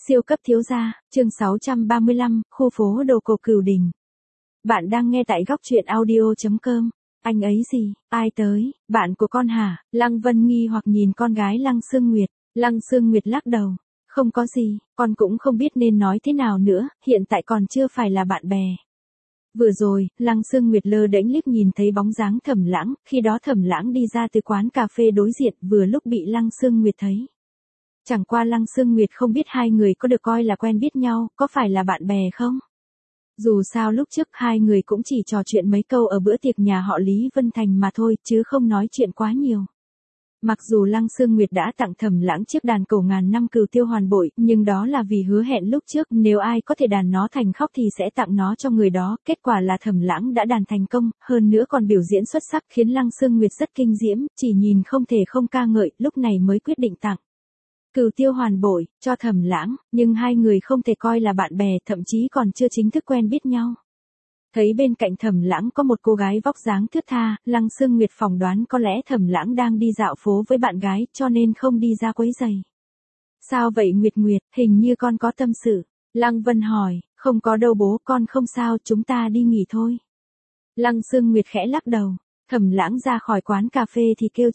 Siêu cấp thiếu gia, chương 635, khu phố đồ cổ Cửu Đình. Bạn đang nghe tại góc truyện audio.com. Anh ấy gì, ai tới, bạn của con hả? Lăng Vân nghi hoặc nhìn con gái Lăng Sương Nguyệt. Lăng Sương Nguyệt lắc đầu. Không có gì, con cũng không biết nên nói thế nào nữa, hiện tại còn chưa phải là bạn bè. Vừa rồi, Lăng Sương Nguyệt lơ đễnh liếc nhìn thấy bóng dáng Thẩm Lãng, khi đó Thẩm Lãng đi ra từ quán cà phê đối diện vừa lúc bị Lăng Sương Nguyệt thấy. Chẳng qua Lăng Sương Nguyệt không biết hai người có được coi là quen biết nhau, có phải là bạn bè không? Dù sao lúc trước hai người cũng chỉ trò chuyện mấy câu ở bữa tiệc nhà họ Lý Vân Thành mà thôi, chứ không nói chuyện quá nhiều. Mặc dù Lăng Sương Nguyệt đã tặng Thẩm Lãng chiếc đàn cổ ngàn năm Cửu Tiêu Hoàn Bội, nhưng đó là vì hứa hẹn lúc trước, nếu ai có thể đàn nó thành khóc thì sẽ tặng nó cho người đó, kết quả là Thẩm Lãng đã đàn thành công, hơn nữa còn biểu diễn xuất sắc khiến Lăng Sương Nguyệt rất kinh diễm, chỉ nhìn không thể không ca ngợi, lúc này mới quyết định tặng Cửu Tiêu Hoàn Bội cho Thẩm Lãng, nhưng hai người không thể coi là bạn bè, thậm chí còn chưa chính thức quen biết nhau. Thấy bên cạnh Thẩm Lãng có một cô gái vóc dáng thướt tha, Lăng Sương Nguyệt phỏng đoán có lẽ Thẩm Lãng đang đi dạo phố với bạn gái, cho nên không đi ra quấy rầy. Sao vậy Nguyệt Nguyệt, hình như con có tâm sự. Lăng Vân hỏi, không có đâu bố, con không sao, chúng ta đi nghỉ thôi. Lăng Sương Nguyệt khẽ lắc đầu. Thẩm Lãng ra khỏi quán cà phê thì kêu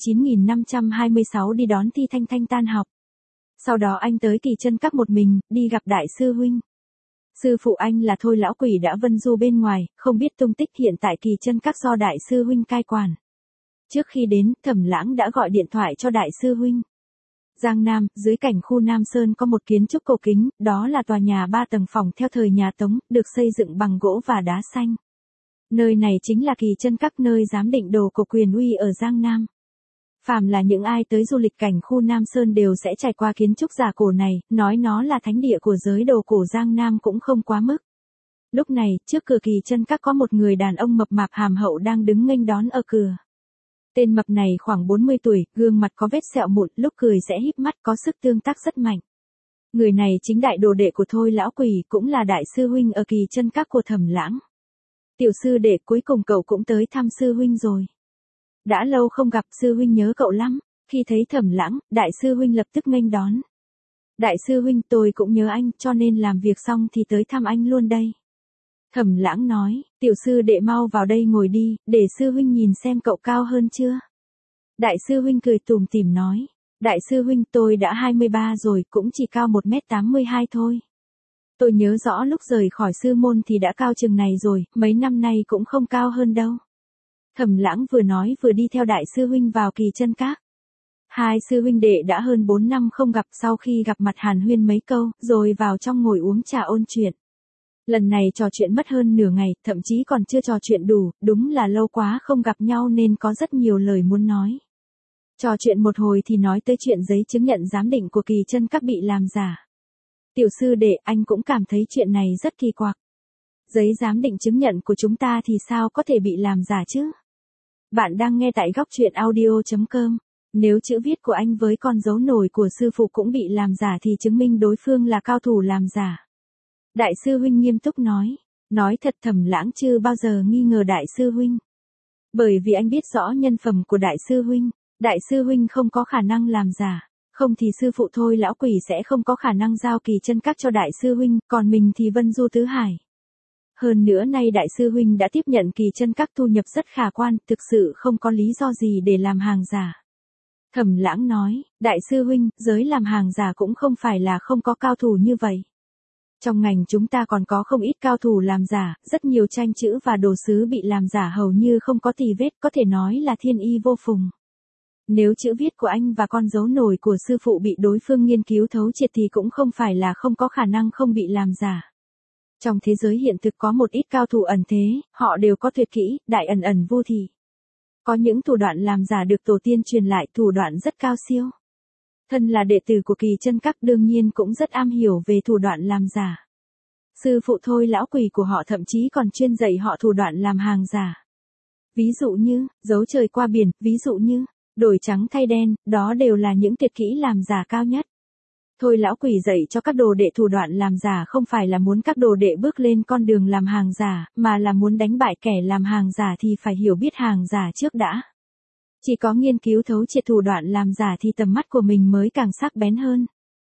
9526 đi đón Thi Thanh Thanh tan học. Sau đó anh tới Kỳ Chân Các một mình, đi gặp đại sư huynh. Sư phụ anh là Thôi lão quỷ đã vân du bên ngoài, không biết tung tích, hiện tại Kỳ Chân Các do đại sư huynh cai quản. Trước khi đến, Thẩm Lãng đã gọi điện thoại cho đại sư huynh. Giang Nam, dưới cảnh khu Nam Sơn có một kiến trúc cổ kính, đó là tòa nhà 3 tầng phòng theo thời nhà Tống, được xây dựng bằng gỗ và đá xanh. Nơi này chính là Kỳ Chân Các, nơi giám định đồ cổ quyền uy ở Giang Nam. Phàm là những ai tới du lịch cảnh khu Nam Sơn đều sẽ trải qua kiến trúc giả cổ này, nói nó là thánh địa của giới đồ cổ Giang Nam cũng không quá mức. Lúc này, trước cửa Kỳ Chân Các có một người đàn ông mập mạp hàm hậu đang đứng nghênh đón ở cửa. Tên mập này khoảng 40 tuổi, gương mặt có vết sẹo mụn, lúc cười sẽ híp mắt, có sức tương tác rất mạnh. Người này chính đại đồ đệ của Thôi lão quỷ, cũng là đại sư huynh ở Kỳ Chân Các của Thẩm Lãng. Tiểu sư đệ, cuối cùng cậu cũng tới thăm sư huynh rồi. Đã lâu không gặp, sư huynh nhớ cậu lắm. Khi thấy Thẩm Lãng, đại sư huynh lập tức nghênh đón. Đại sư huynh, tôi cũng nhớ anh, cho nên làm việc xong thì tới thăm anh luôn đây. Thẩm Lãng nói, tiểu sư đệ mau vào đây ngồi đi, để sư huynh nhìn xem cậu cao hơn chưa. Đại sư huynh cười tủm tỉm nói, đại sư huynh, tôi đã 23 rồi, cũng chỉ cao 1m82 thôi. Tôi nhớ rõ lúc rời khỏi sư môn thì đã cao chừng này rồi, mấy năm nay cũng không cao hơn đâu. Thẩm Lãng vừa nói vừa đi theo đại sư huynh vào Kỳ Chân Các. Hai sư huynh đệ đã hơn 4 năm không gặp, sau khi gặp mặt hàn huyên mấy câu, rồi vào trong ngồi uống trà ôn chuyện. Lần này trò chuyện mất hơn nửa ngày, thậm chí còn chưa trò chuyện đủ, đúng là lâu quá không gặp nhau nên có rất nhiều lời muốn nói. Trò chuyện một hồi thì nói tới chuyện giấy chứng nhận giám định của Kỳ Chân Các bị làm giả. Tiểu sư đệ, anh cũng cảm thấy chuyện này rất kỳ quặc. Giấy giám định chứng nhận của chúng ta thì sao có thể bị làm giả chứ? Bạn đang nghe tại góc truyện audio.com. Nếu chữ viết của anh với con dấu nổi của sư phụ cũng bị làm giả thì chứng minh đối phương là cao thủ làm giả. Đại sư huynh nghiêm túc nói. Nói thật, Thẩm Lãng chưa bao giờ nghi ngờ đại sư huynh. Bởi vì anh biết rõ nhân phẩm của đại sư huynh. Đại sư huynh không có khả năng làm giả. Không thì sư phụ Thôi lão quỷ sẽ không có khả năng giao Kỳ Chân Các cho đại sư huynh, còn mình thì vân du tứ hải. Hơn nữa nay đại sư huynh đã tiếp nhận Kỳ Chân Các thu nhập rất khả quan, thực sự không có lý do gì để làm hàng giả. Thẩm Lãng nói, đại sư huynh, giới làm hàng giả cũng không phải là không có cao thủ như vậy. Trong ngành chúng ta còn có không ít cao thủ làm giả, rất nhiều tranh chữ và đồ sứ bị làm giả hầu như không có tì vết, có thể nói là thiên y vô phùng. Nếu chữ viết của anh và con dấu nổi của sư phụ bị đối phương nghiên cứu thấu triệt thì cũng không phải là không có khả năng không bị làm giả. Trong thế giới hiện thực có một ít cao thủ ẩn thế, họ đều có tuyệt kỹ, đại ẩn ẩn vô thị. Có những thủ đoạn làm giả được tổ tiên truyền lại, thủ đoạn rất cao siêu. Thân là đệ tử của Kỳ Chân Các đương nhiên cũng rất am hiểu về thủ đoạn làm giả. Sư phụ Thôi lão quỷ của họ thậm chí còn chuyên dạy họ thủ đoạn làm hàng giả. Ví dụ như, giấu trời qua biển, ví dụ như, đổi trắng thay đen, đó đều là những tuyệt kỹ làm giả cao nhất. Thôi lão quỷ dạy cho các đồ đệ thủ đoạn làm giả không phải là muốn các đồ đệ bước lên con đường làm hàng giả, mà là muốn đánh bại kẻ làm hàng giả thì phải hiểu biết hàng giả trước đã. Chỉ có nghiên cứu thấu triệt thủ đoạn làm giả thì tầm mắt của mình mới càng sắc bén hơn.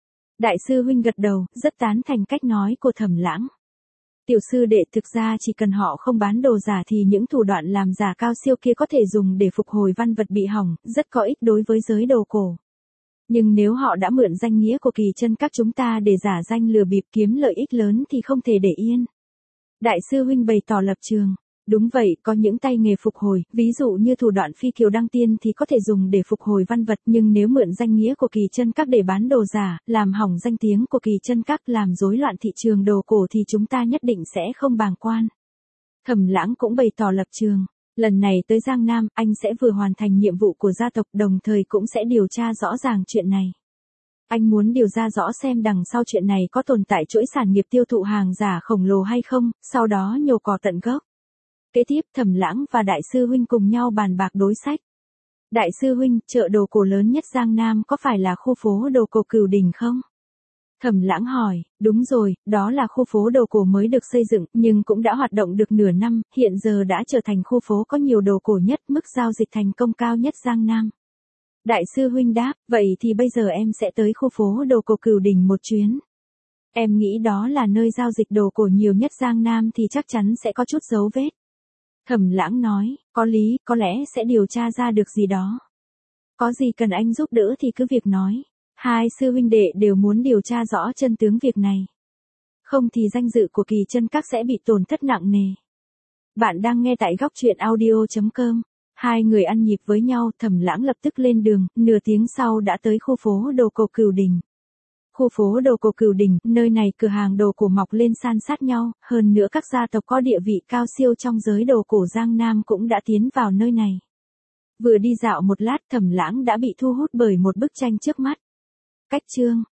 Đại sư huynh gật đầu, rất tán thành cách nói của Thẩm Lãng. Tiểu sư đệ, thực ra chỉ cần họ không bán đồ giả thì những thủ đoạn làm giả cao siêu kia có thể dùng để phục hồi văn vật bị hỏng, rất có ích đối với giới đồ cổ. Nhưng nếu họ đã mượn danh nghĩa của Kỳ Chân Các chúng ta để giả danh lừa bịp kiếm lợi ích lớn thì không thể để yên. Đại sư huynh bày tỏ lập trường. Đúng vậy, có những tay nghề phục hồi, ví dụ như thủ đoạn phi kiều đăng tiên thì có thể dùng để phục hồi văn vật, nhưng nếu mượn danh nghĩa của Kỳ Chân Các để bán đồ giả, làm hỏng danh tiếng của Kỳ Chân Các, làm rối loạn thị trường đồ cổ thì chúng ta nhất định sẽ không bàng quan. Thẩm Lãng cũng bày tỏ lập trường. Lần này tới Giang Nam, anh sẽ vừa hoàn thành nhiệm vụ của gia tộc, đồng thời cũng sẽ điều tra rõ ràng chuyện này. Anh muốn điều tra rõ xem đằng sau chuyện này có tồn tại chuỗi sản nghiệp tiêu thụ hàng giả khổng lồ hay không, sau đó nhổ cỏ tận gốc. Kế tiếp, Thẩm Lãng và Đại sư huynh cùng nhau bàn bạc đối sách. Đại sư huynh, chợ đồ cổ lớn nhất Giang Nam có phải là khu phố đồ cổ Cửu Đình không? Thẩm Lãng hỏi, đúng rồi, đó là khu phố đồ cổ mới được xây dựng, nhưng cũng đã hoạt động được nửa năm, hiện giờ đã trở thành khu phố có nhiều đồ cổ nhất, mức giao dịch thành công cao nhất Giang Nam. Đại sư huynh đáp, vậy thì bây giờ em sẽ tới khu phố đồ cổ Cửu Đình một chuyến. Em nghĩ đó là nơi giao dịch đồ cổ nhiều nhất Giang Nam thì chắc chắn sẽ có chút dấu vết. Thẩm Lãng nói, có lý, có lẽ sẽ điều tra ra được gì đó. Có gì cần anh giúp đỡ thì cứ việc nói. Hai sư huynh đệ đều muốn điều tra rõ chân tướng việc này. Không thì danh dự của Kỳ Chân Các sẽ bị tổn thất nặng nề. Bạn đang nghe tại góc truyện audio.com. Hai người ăn nhịp với nhau, Thẩm Lãng lập tức lên đường, nửa tiếng sau đã tới khu phố đồ cổ Cửu Đình. Khu phố đồ cổ Cửu Đình, nơi này cửa hàng đồ cổ mọc lên san sát nhau, hơn nữa các gia tộc có địa vị cao siêu trong giới đồ cổ Giang Nam cũng đã tiến vào nơi này. Vừa đi dạo một lát, Thẩm Lãng đã bị thu hút bởi một bức tranh trước mắt. Cách chương